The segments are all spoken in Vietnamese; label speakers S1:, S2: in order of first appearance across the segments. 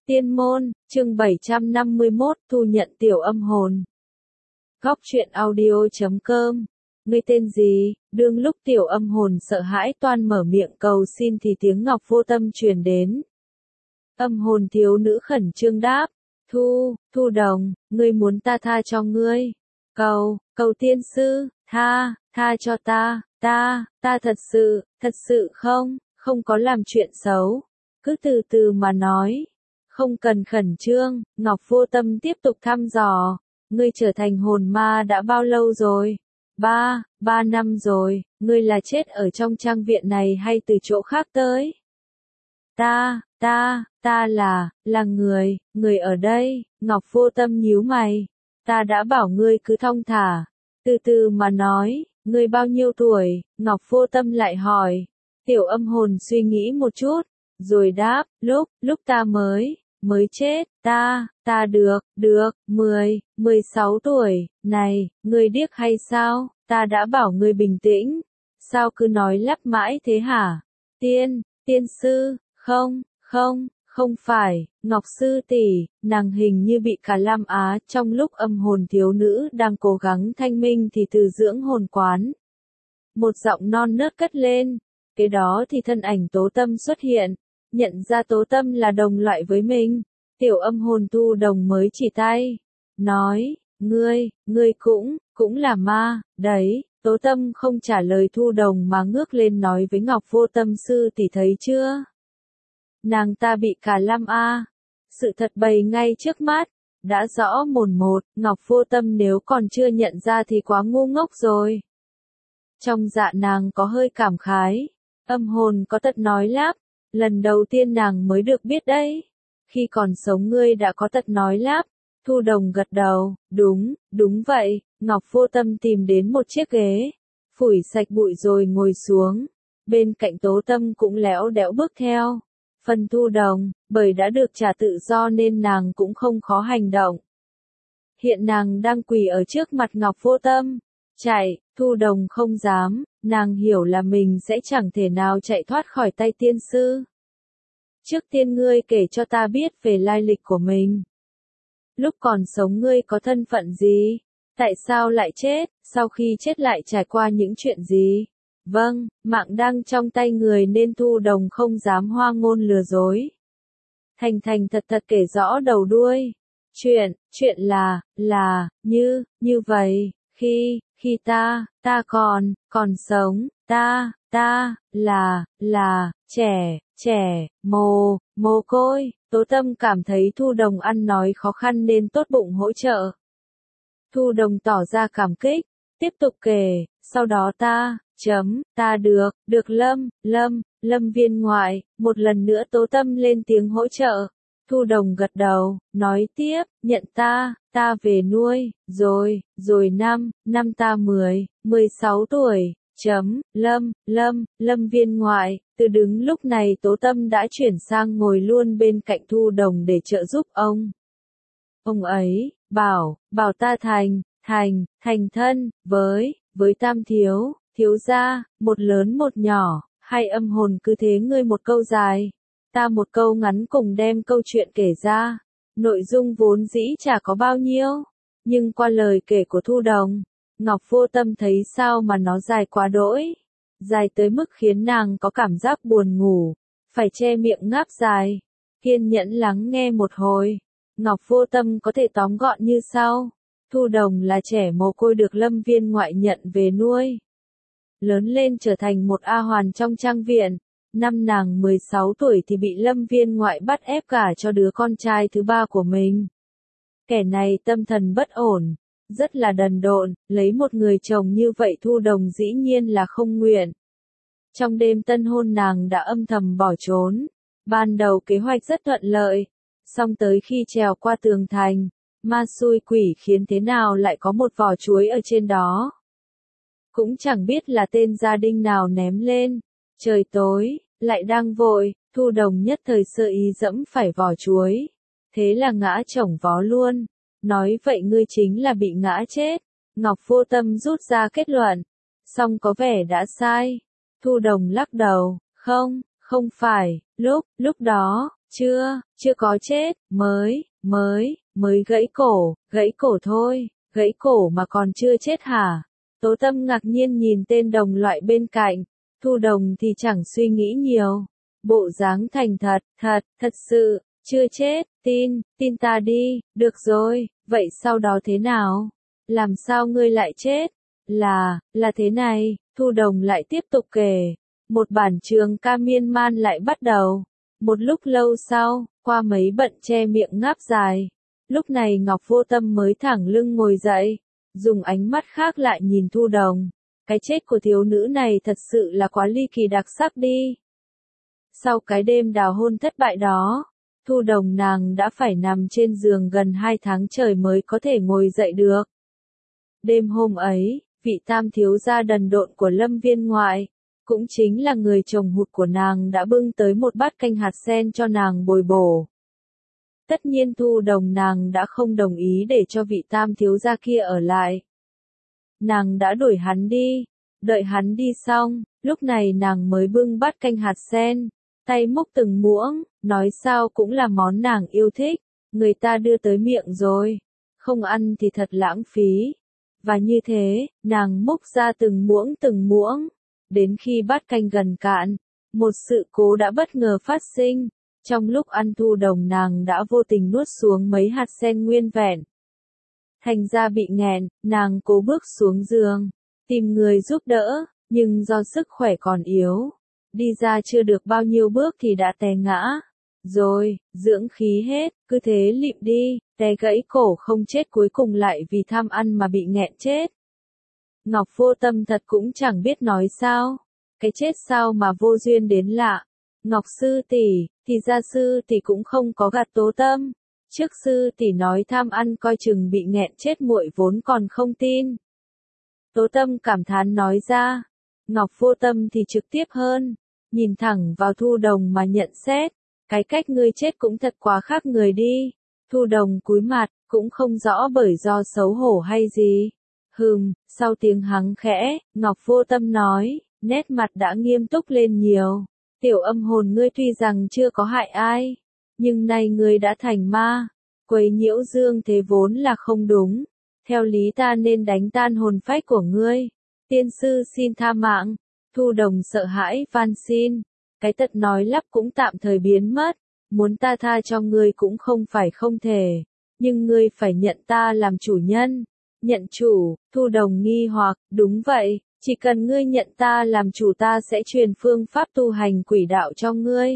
S1: Tiên môn, chương 751, thu nhận tiểu âm hồn. Góc truyện audio.com. Ngươi tên gì? Đương lúc tiểu âm hồn sợ hãi toan mở miệng cầu xin thì tiếng Ngọc Vô Tâm truyền đến. Âm hồn thiếu nữ khẩn trương đáp. Thu đồng, ngươi muốn ta tha cho ngươi. Cầu tiên sư, tha cho ta thật sự không có làm chuyện xấu. Cứ từ từ mà nói. Không cần khẩn trương, Ngọc Vô Tâm tiếp tục thăm dò. Ngươi trở thành hồn ma đã bao lâu rồi? Ba năm rồi, ngươi là chết ở trong trang viện này hay từ chỗ khác tới? Ta là người ở đây, Ngọc Vô Tâm nhíu mày. Ta đã bảo ngươi cứ thong thả, từ từ mà nói, ngươi bao nhiêu tuổi? Ngọc Vô Tâm lại hỏi. Tiểu âm hồn suy nghĩ một chút, rồi đáp, lúc ta mới chết, ta được, 16 tuổi, này, ngươi điếc hay sao, ta đã bảo ngươi bình tĩnh, sao cứ nói lắp mãi thế hả? Tiên sư, không phải, Ngọc sư tỷ, nàng hình như bị cả lam á, trong lúc âm hồn thiếu nữ đang cố gắng thanh minh thì từ dưỡng hồn quán. Một giọng non nớt cất lên, kế đó thì thân ảnh Tố Tâm xuất hiện. Nhận ra Tố Tâm là đồng loại với mình, tiểu âm hồn Thu Đồng mới chỉ tay, nói, ngươi cũng là ma, đấy. Tố Tâm không trả lời Thu Đồng mà ngước lên nói với Ngọc Vô Tâm sư tỷ thấy chưa? Nàng ta bị cả lam a. Sự thật bày ngay trước mắt, đã rõ mồn một, Ngọc Vô Tâm nếu còn chưa nhận ra thì quá ngu ngốc rồi. Trong dạ nàng có hơi cảm khái, âm hồn có tật nói lắp. Lần đầu tiên nàng mới được biết đấy. Khi còn sống ngươi đã có tật nói lắp. Thu Đồng gật đầu, đúng vậy. Ngọc Vô Tâm tìm đến một chiếc ghế, phủi sạch bụi rồi ngồi xuống. Bên cạnh Tố Tâm cũng léo đẽo bước theo. Phần Thu Đồng, bởi đã được trả tự do nên nàng cũng không khó hành động. Hiện nàng đang quỳ ở trước mặt Ngọc Vô Tâm. Chạy, Thu Đồng không dám, nàng hiểu là mình sẽ chẳng thể nào chạy thoát khỏi tay tiên sư. Trước tiên ngươi kể cho ta biết về lai lịch của mình. Lúc còn sống ngươi có thân phận gì? Tại sao lại chết? Sau khi chết lại trải qua những chuyện gì? Vâng, mạng đang trong tay người nên Thu Đồng không dám hoa ngôn lừa dối. Thành thật kể rõ đầu đuôi. Chuyện là, như vậy, khi ta còn sống, ta là, trẻ, mồ côi. Tố Tâm cảm thấy Thu Đồng ăn nói khó khăn nên tốt bụng hỗ trợ. Thu Đồng tỏ ra cảm kích, tiếp tục kể, sau đó ta được lâm viên ngoại, một lần nữa Tố Tâm lên tiếng hỗ trợ. Thu Đồng gật đầu, nói tiếp, nhận ta về nuôi, rồi năm ta 16 tuổi, lâm viên ngoại. Từ đứng lúc này Tố Tâm đã chuyển sang ngồi luôn bên cạnh Thu Đồng để trợ giúp ông. Ông ấy, bảo ta thành thân, với Tam thiếu gia, một lớn một nhỏ, hai âm hồn cứ thế ngươi một câu dài, ta một câu ngắn cùng đem câu chuyện kể ra. Nội dung vốn dĩ chả có bao nhiêu, nhưng qua lời kể của Thu Đồng, Ngọc Vô Tâm thấy sao mà nó dài quá đỗi. Dài tới mức khiến nàng có cảm giác buồn ngủ, phải che miệng ngáp dài. Kiên nhẫn lắng nghe một hồi, Ngọc Vô Tâm có thể tóm gọn như sau. Thu Đồng là trẻ mồ côi được lâm viên ngoại nhận về nuôi. Lớn lên trở thành một A hoàn trong trang viện. Năm nàng 16 tuổi thì bị lâm viên ngoại bắt ép cả cho đứa con trai thứ ba của mình. Kẻ này tâm thần bất ổn, rất là đần độn, lấy một người chồng như vậy Thu Đồng dĩ nhiên là không nguyện. Trong đêm tân hôn nàng đã âm thầm bỏ trốn. Ban đầu kế hoạch rất thuận lợi, song tới khi trèo qua tường thành, ma xui quỷ khiến thế nào lại có một vỏ chuối ở trên đó. Cũng chẳng biết là tên gia đình nào ném lên. Trời tối, lại đang vội, Thu Đồng nhất thời sơ ý dẫm phải vỏ chuối. Thế là ngã chổng vó luôn. Nói vậy ngươi chính là bị ngã chết. Ngọc Vô Tâm rút ra kết luận. Song có vẻ đã sai. Thu Đồng lắc đầu, không phải, lúc đó, chưa có chết, mới gãy cổ thôi, gãy cổ mà còn chưa chết hả? Tố Tâm ngạc nhiên nhìn tên đồng loại bên cạnh, Thu Đồng thì chẳng suy nghĩ nhiều, bộ dáng thành thật, thật sự, chưa chết, tin ta đi, được rồi, vậy sau đó thế nào? Làm sao ngươi lại chết? Là thế này, Thu Đồng lại tiếp tục kể, một bản trường ca miên man lại bắt đầu. Một lúc lâu sau, qua mấy bận che miệng ngáp dài, lúc này Ngọc Vô Tâm mới thẳng lưng ngồi dậy, dùng ánh mắt khác lại nhìn Thu Đồng. Cái chết của thiếu nữ này thật sự là quá ly kỳ đặc sắc đi. Sau cái đêm đào hôn thất bại đó, Thu Đồng nàng đã phải nằm trên giường gần 2 tháng trời mới có thể ngồi dậy được. Đêm hôm ấy, vị tam thiếu gia đần độn của Lâm Viên ngoại, cũng chính là người chồng hụt của nàng đã bưng tới một bát canh hạt sen cho nàng bồi bổ. Tất nhiên Thu Đồng nàng đã không đồng ý để cho vị tam thiếu gia kia ở lại. Nàng đã đuổi hắn đi, đợi hắn đi xong, lúc này nàng mới bưng bát canh hạt sen, tay múc từng muỗng, nói sao cũng là món nàng yêu thích, người ta đưa tới miệng rồi, không ăn thì thật lãng phí. Và như thế, nàng múc ra từng muỗng, đến khi bát canh gần cạn, một sự cố đã bất ngờ phát sinh, trong lúc ăn Thu Đồng nàng đã vô tình nuốt xuống mấy hạt sen nguyên vẹn. Thành ra bị nghẹn, nàng cố bước xuống giường, tìm người giúp đỡ, nhưng do sức khỏe còn yếu, đi ra chưa được bao nhiêu bước thì đã té ngã. Rồi, dưỡng khí hết, cứ thế lịm đi, té gãy cổ không chết cuối cùng lại vì tham ăn mà bị nghẹn chết. Ngọc Vô Tâm thật cũng chẳng biết nói sao, cái chết sao mà vô duyên đến lạ. Ngọc sư tỷ, thì ra sư tỷ cũng không có gạt Tố Tâm. Trước sư tỷ nói tham ăn coi chừng bị nghẹn chết muội vốn còn không tin. Tố Tâm cảm thán nói ra. Ngọc Vô Tâm thì trực tiếp hơn, nhìn thẳng vào Thu Đồng mà nhận xét, cái cách ngươi chết cũng thật quá khác người đi. Thu Đồng cúi mặt, cũng không rõ bởi do xấu hổ hay gì. Sau tiếng hắng khẽ, Ngọc Vô Tâm nói, nét mặt đã nghiêm túc lên nhiều. Tiểu âm hồn ngươi tuy rằng chưa có hại ai, nhưng nay ngươi đã thành ma, quấy nhiễu dương thế vốn là không đúng. Theo lý ta nên đánh tan hồn phách của ngươi. Tiên sư xin tha mạng. Thu Đồng sợ hãi van xin. Cái tật nói lắp cũng tạm thời biến mất. Muốn ta tha cho ngươi cũng không phải không thể. Nhưng ngươi phải nhận ta làm chủ nhân. Nhận chủ, Thu Đồng nghi hoặc, đúng vậy, chỉ cần ngươi nhận ta làm chủ ta sẽ truyền phương pháp tu hành quỷ đạo cho ngươi.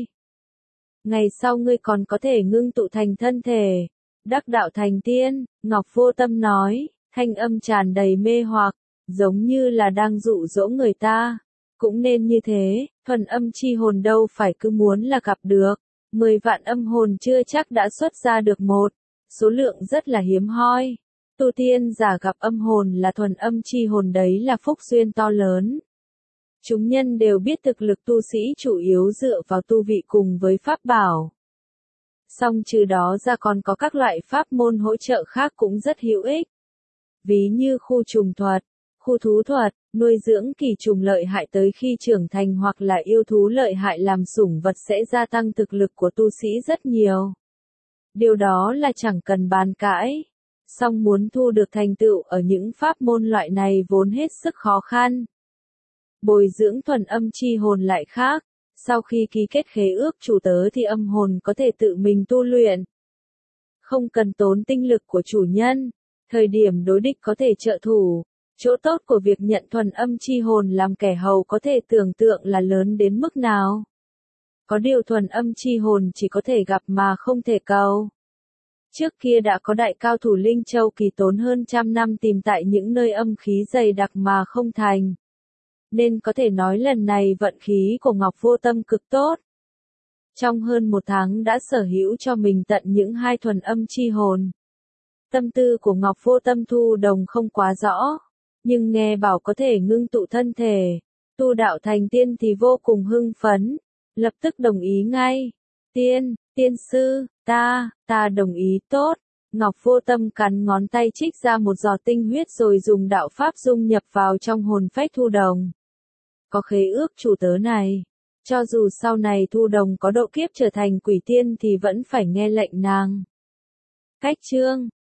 S1: Ngày sau ngươi còn có thể ngưng tụ thành thân thể, đắc đạo thành tiên, Ngọc Vô Tâm nói, thanh âm tràn đầy mê hoặc, giống như là đang dụ dỗ người ta. Cũng nên như thế, thuần âm chi hồn đâu phải cứ muốn là gặp được. 10 vạn âm hồn chưa chắc đã xuất ra được một, số lượng rất là hiếm hoi. Tu tiên giả gặp âm hồn là thuần âm chi hồn đấy là phúc duyên to lớn. Chúng nhân đều biết thực lực tu sĩ chủ yếu dựa vào tu vị cùng với pháp bảo. Song trừ đó ra còn có các loại pháp môn hỗ trợ khác cũng rất hữu ích. Ví như khu trùng thuật, khu thú thuật, nuôi dưỡng kỳ trùng lợi hại tới khi trưởng thành hoặc là yêu thú lợi hại làm sủng vật sẽ gia tăng thực lực của tu sĩ rất nhiều. Điều đó là chẳng cần bàn cãi. Song muốn thu được thành tựu ở những pháp môn loại này vốn hết sức khó khăn. Bồi dưỡng thuần âm chi hồn lại khác, sau khi ký kết khế ước chủ tớ thì âm hồn có thể tự mình tu luyện. Không cần tốn tinh lực của chủ nhân, thời điểm đối địch có thể trợ thủ. Chỗ tốt của việc nhận thuần âm chi hồn làm kẻ hầu có thể tưởng tượng là lớn đến mức nào. Có điều thuần âm chi hồn chỉ có thể gặp mà không thể cầu. Trước kia đã có đại cao thủ Linh Châu Kỳ tốn hơn 100 năm tìm tại những nơi âm khí dày đặc mà không thành. Nên có thể nói lần này vận khí của Ngọc Vô Tâm cực tốt. Trong hơn 1 tháng đã sở hữu cho mình tận những 2 thuần âm chi hồn. Tâm tư của Ngọc Vô Tâm Thu Đồng không quá rõ, nhưng nghe bảo có thể ngưng tụ thân thể, tu đạo thành tiên thì vô cùng hưng phấn, lập tức đồng ý ngay. Tiên sư, ta đồng ý tốt. Ngọc Vô Tâm cắn ngón tay trích ra một giọt tinh huyết rồi dùng đạo pháp dung nhập vào trong hồn phách Thu Đồng. Có khế ước chủ tớ này, Cho dù sau này Thu Đồng có độ kiếp trở thành quỷ tiên thì vẫn phải nghe lệnh nàng. Khách chương